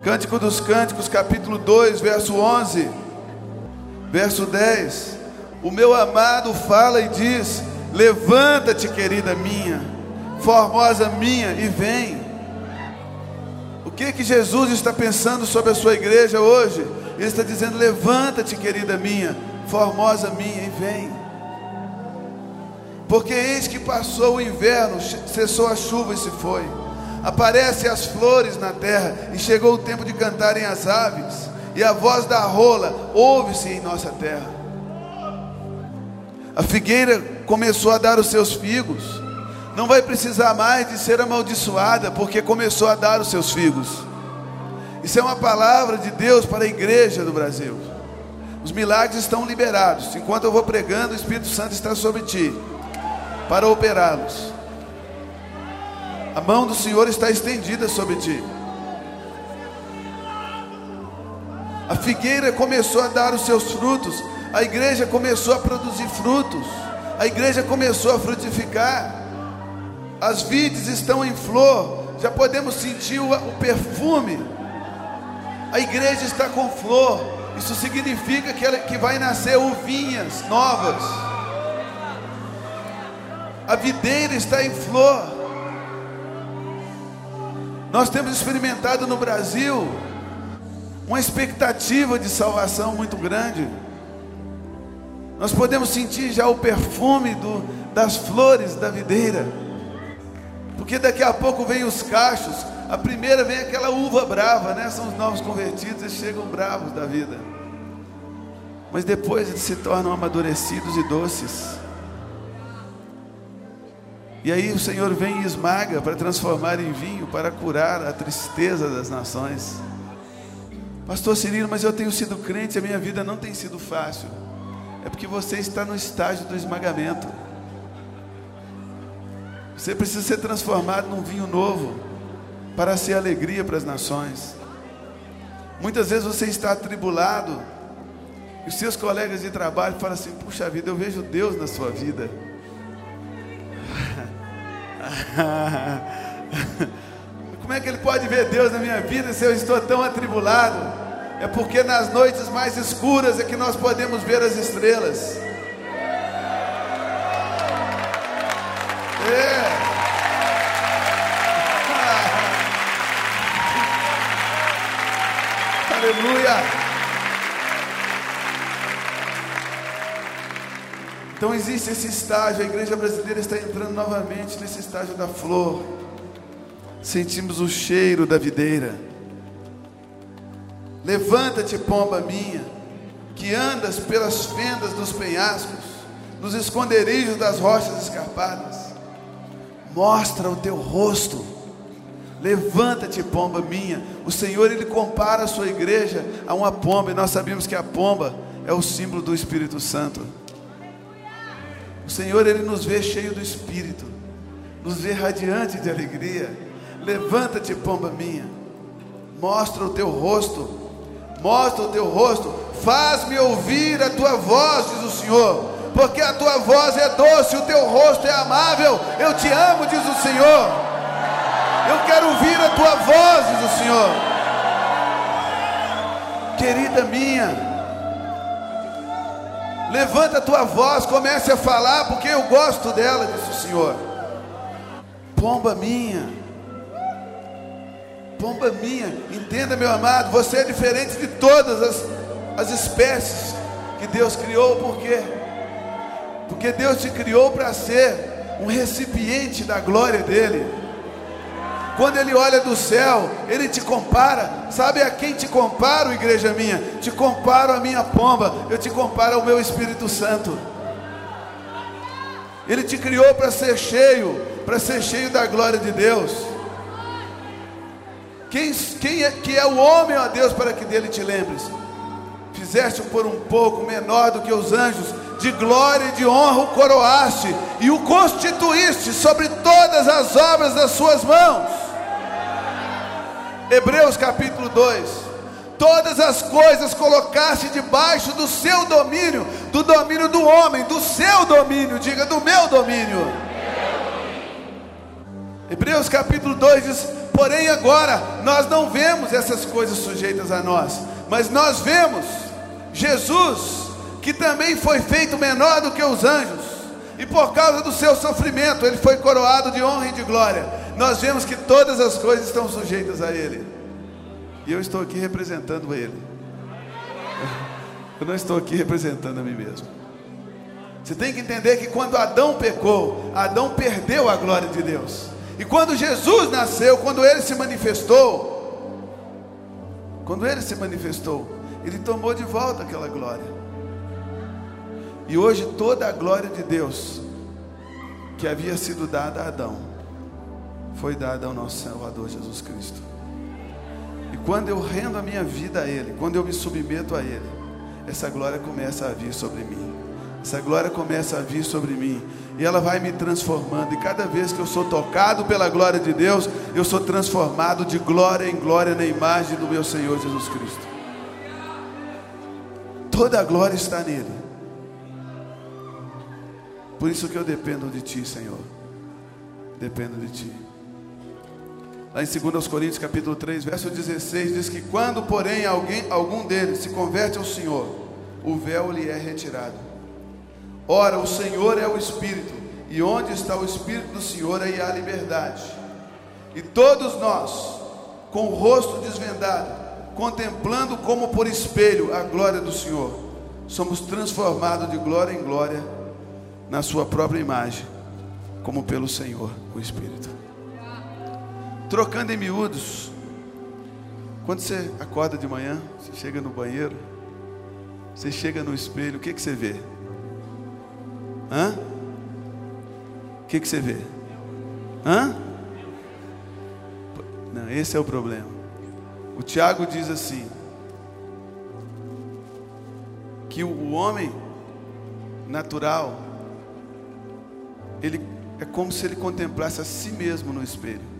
Cântico dos Cânticos, capítulo 2, verso 11, verso 10. O meu amado fala e diz: levanta-te, querida minha, formosa minha, e vem. O que Jesus está pensando sobre a sua igreja hoje? Ele está dizendo: levanta-te, querida minha, formosa minha, e vem. Porque eis que passou o inverno, cessou a chuva e se foi. Aparecem as flores na terra, e chegou o tempo de cantarem as aves, e a voz da rola ouve-se em nossa terra. A figueira começou a dar os seus figos, não vai precisar mais de ser amaldiçoada, porque começou a dar os seus figos. Isso é uma palavra de Deus para a igreja do Brasil. Os milagres estão liberados. Enquanto eu vou pregando, o Espírito Santo está sobre ti, para operá-los. A mão do Senhor está estendida sobre ti. A figueira começou a dar os seus frutos. A igreja começou a produzir frutos. A igreja começou a frutificar. As vides estão em flor. Já podemos sentir o perfume. A igreja está com flor. Isso significa que vai nascer uvinhas novas. A videira está em flor. Nós temos experimentado no Brasil uma expectativa de salvação muito grande. Nós podemos sentir já o perfume das flores da videira, porque daqui a pouco vem os cachos. A primeira vem aquela uva brava, né? São os novos convertidos, eles chegam bravos da vida, mas depois eles se tornam amadurecidos e doces. E aí o Senhor vem e esmaga para transformar em vinho, para curar a tristeza das nações. Pastor Cirilo, mas eu tenho sido crente, a minha vida não tem sido fácil. É porque você está no estágio do esmagamento. Você precisa ser transformado num vinho novo, para ser alegria para as nações. Muitas vezes você está atribulado, e os seus colegas de trabalho falam assim: puxa vida, eu vejo Deus na sua vida. Como é que ele pode ver Deus na minha vida se eu estou tão atribulado? É porque nas noites mais escuras é que nós podemos ver as estrelas. Aleluia. Então existe esse estágio. A igreja brasileira está entrando novamente nesse estágio da flor. Sentimos o cheiro da videira. Levanta-te, pomba minha, que andas pelas fendas dos penhascos, nos esconderijos das rochas escarpadas. Mostra o teu rosto. Levanta-te, pomba minha. O Senhor, Ele compara a sua igreja a uma pomba, e nós sabemos que a pomba é o símbolo do Espírito Santo. O Senhor, Ele nos vê cheio do Espírito, nos vê radiante de alegria. Levanta-te, pomba minha, mostra o teu rosto, mostra o teu rosto, faz-me ouvir a tua voz, diz o Senhor, porque a tua voz é doce, o teu rosto é amável. Eu te amo, diz o Senhor. Eu quero ouvir a tua voz, diz o Senhor. Querida minha, levanta a tua voz, comece a falar, porque eu gosto dela, disse o Senhor. Pomba minha, pomba minha, entenda, meu amado, você é diferente de todas as espécies que Deus criou. Por quê? Porque Deus te criou para ser um recipiente da glória dEle. Quando Ele olha do céu, Ele te compara. Sabe a quem te comparo, igreja minha? Te comparo a minha pomba. Eu te comparo ao meu Espírito Santo. Ele te criou para ser cheio da glória de Deus. Quem é o homem, ó Deus, para que dele te lembres? Fizeste-o por um pouco menor do que os anjos, de glória e de honra o coroaste, e o constituíste sobre todas as obras das suas mãos. Hebreus capítulo 2. Todas as coisas colocaste debaixo do seu domínio, do domínio do homem, do seu domínio, diga, do meu domínio. Hebreus capítulo 2 diz: Porém agora, nós não vemos essas coisas sujeitas a nós, mas nós vemos Jesus, que também foi feito menor do que os anjos, e por causa do seu sofrimento, ele foi coroado de honra e de glória. Nós vemos que todas as coisas estão sujeitas a ele, e eu estou aqui representando ele. Eu não estou aqui representando a mim mesmo. Você tem que entender que quando Adão pecou, Adão perdeu a glória de Deus. E quando Jesus nasceu, quando ele se manifestou, ele tomou de volta aquela glória. E hoje toda a glória de Deus que havia sido dada a Adão, foi dada ao nosso Salvador Jesus Cristo. E quando eu rendo a minha vida a Ele, quando eu me submeto a Ele, essa glória começa a vir sobre mim. Essa glória começa a vir sobre mim, e ela vai me transformando. E cada vez que eu sou tocado pela glória de Deus, eu sou transformado de glória em glória na imagem do meu Senhor Jesus Cristo. Toda a glória está nele. Por isso que eu dependo de Ti, Senhor. Dependo de Ti. Lá em 2 Coríntios capítulo 3, verso 16, diz que quando, porém, algum deles se converte ao Senhor, o véu lhe é retirado. Ora, o Senhor é o Espírito, e onde está o Espírito do Senhor, aí há liberdade. E todos nós, com o rosto desvendado, contemplando como por espelho a glória do Senhor, somos transformados de glória em glória, na sua própria imagem, como pelo Senhor, o Espírito. Trocando em miúdos, quando você acorda de manhã, você chega no banheiro, você chega no espelho, o que você vê? O que você vê? Não, esse é o problema. O Tiago diz assim, que o homem natural, ele é como se ele contemplasse a si mesmo no espelho,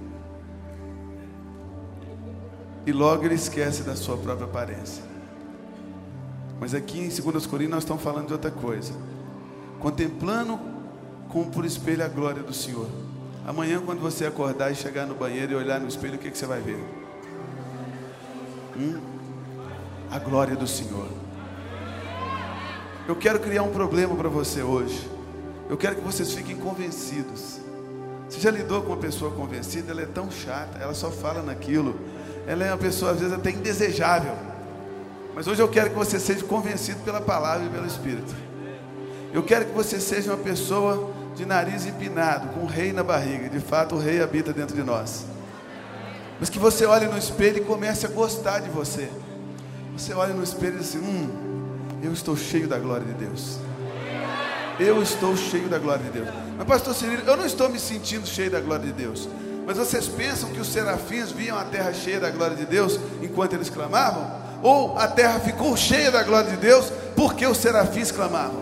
e logo ele esquece da sua própria aparência. Mas aqui em 2 Coríntios nós estamos falando de outra coisa. Contemplando como por espelho a glória do Senhor. Amanhã, quando você acordar e chegar no banheiro e olhar no espelho, o que você vai ver? A glória do Senhor. Eu quero criar um problema para você hoje. Eu quero que vocês fiquem convencidos. Você já lidou com uma pessoa convencida? Ela é tão chata, ela só fala naquilo. Ela é uma pessoa às vezes até indesejável. Mas hoje eu quero que você seja convencido pela palavra e pelo Espírito. Eu quero que você seja uma pessoa de nariz empinado, com um rei na barriga. De fato, o rei habita dentro de nós. Mas que você olhe no espelho e comece a gostar de você. Você olha no espelho e diz assim, eu estou cheio da glória de Deus. Eu estou cheio da glória de Deus. Mas pastor Cirilo, eu não estou me sentindo cheio da glória de Deus. Mas vocês pensam que os serafins viam a terra cheia da glória de Deus enquanto eles clamavam? Ou a terra ficou cheia da glória de Deus porque os serafins clamavam?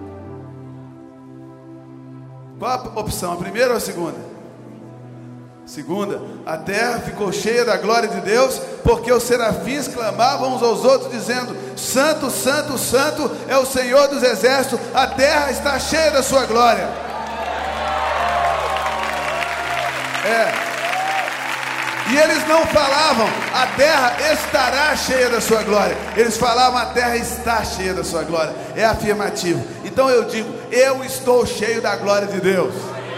Qual a opção? A primeira ou a segunda? Segunda. A terra ficou cheia da glória de Deus porque os serafins clamavam uns aos outros dizendo: Santo, Santo, Santo é o Senhor dos exércitos, a terra está cheia da sua glória. E eles não falavam, a terra estará cheia da sua glória. Eles falavam, a terra está cheia da sua glória. É afirmativo. Então eu digo, eu estou cheio da glória de Deus.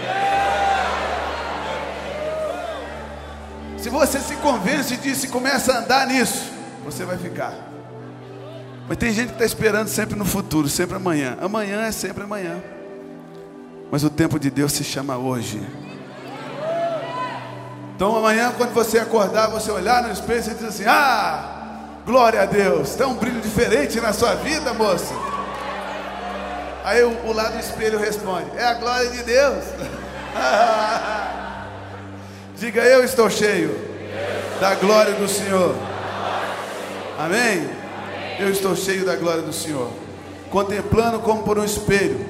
Se você se convence disso e começa a andar nisso, você vai ficar. Mas tem gente que está esperando sempre no futuro, sempre amanhã. Amanhã é sempre amanhã. Mas o tempo de Deus se chama hoje. Então amanhã, quando você acordar, você olhar no espelho e diz assim: glória a Deus, tem um brilho diferente na sua vida, moça. Aí o lado do espelho responde: é a glória de Deus. Diga: eu estou cheio da glória do Senhor. Amém? Eu estou cheio da glória do Senhor, contemplando como por um espelho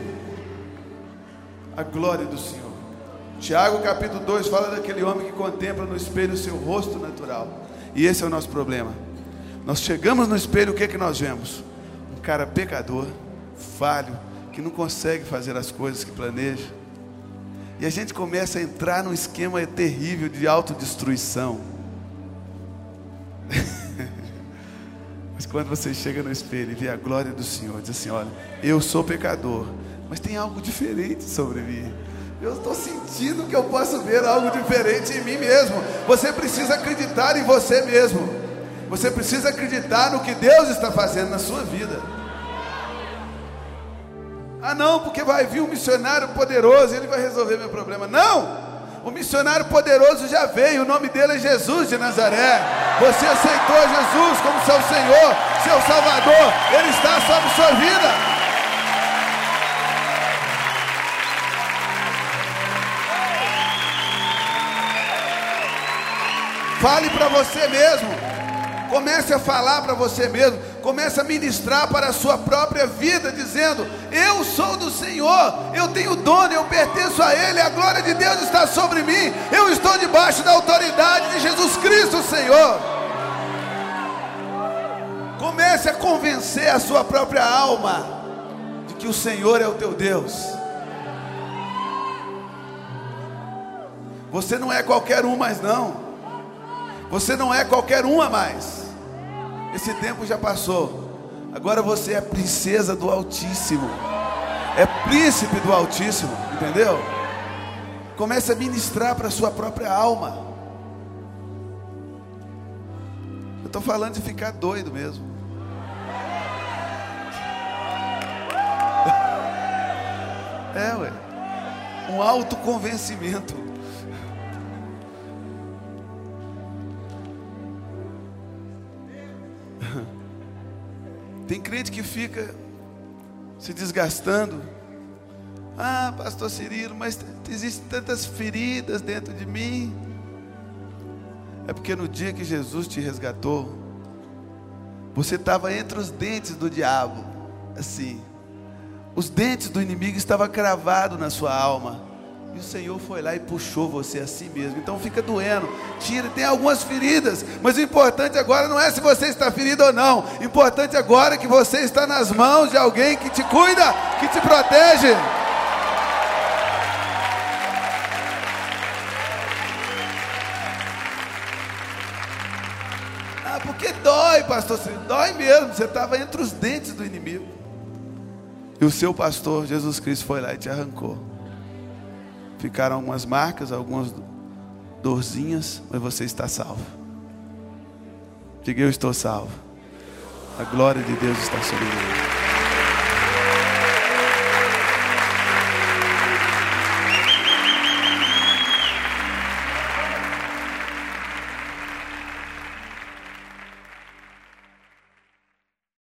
a glória do Senhor. Tiago capítulo 2 fala daquele homem que contempla no espelho o seu rosto natural. E esse é o nosso problema. Nós chegamos no espelho, o que é que nós vemos? Um cara pecador, falho, que não consegue fazer as coisas que planeja. E a gente começa a entrar num esquema terrível de autodestruição. Mas quando você chega no espelho e vê a glória do Senhor, diz assim: olha, eu sou pecador, mas tem algo diferente sobre mim. Eu estou sentindo que eu posso ver algo diferente em mim mesmo. Você precisa acreditar em você mesmo. Você precisa acreditar no que Deus está fazendo na sua vida. Ah não, porque vai vir um missionário poderoso e ele vai resolver meu problema. Não! O missionário poderoso já veio, o nome dele é Jesus de Nazaré. Você aceitou Jesus como seu Senhor, seu Salvador. Ele está sobre sua vida. Fale para você mesmo. Comece a falar para você mesmo. Comece a ministrar para a sua própria vida, dizendo: eu sou do Senhor, eu tenho dono, eu pertenço a Ele, a glória de Deus está sobre mim, eu estou debaixo da autoridade de Jesus Cristo, Senhor. Comece a convencer a sua própria alma de que o Senhor é o teu Deus. Você não é qualquer um mais não. Você não é qualquer uma mais. Esse tempo já passou. Agora você é princesa do Altíssimo. É príncipe do Altíssimo, entendeu? Comece a ministrar para a sua própria alma. Eu estou falando de ficar doido mesmo. É, ué. Um autoconvencimento. Tem crente que fica se desgastando. Ah, pastor Cirilo, mas existem tantas feridas dentro de mim. É porque no dia que Jesus te resgatou, você estava entre os dentes do diabo, assim. Os dentes do inimigo estavam cravados na sua alma. E o Senhor foi lá e puxou você assim mesmo. Então fica doendo, tira, tem algumas feridas. Mas o importante agora não é se você está ferido ou não. O importante agora é que você está nas mãos de alguém que te cuida, que te protege. Ah, porque dói, pastor. Dói mesmo, você estava entre os dentes do inimigo. E o seu pastor, Jesus Cristo, foi lá e te arrancou. Ficaram algumas marcas, algumas dorzinhas, mas você está salvo. Diga: eu estou salvo. A glória de Deus está sobre mim.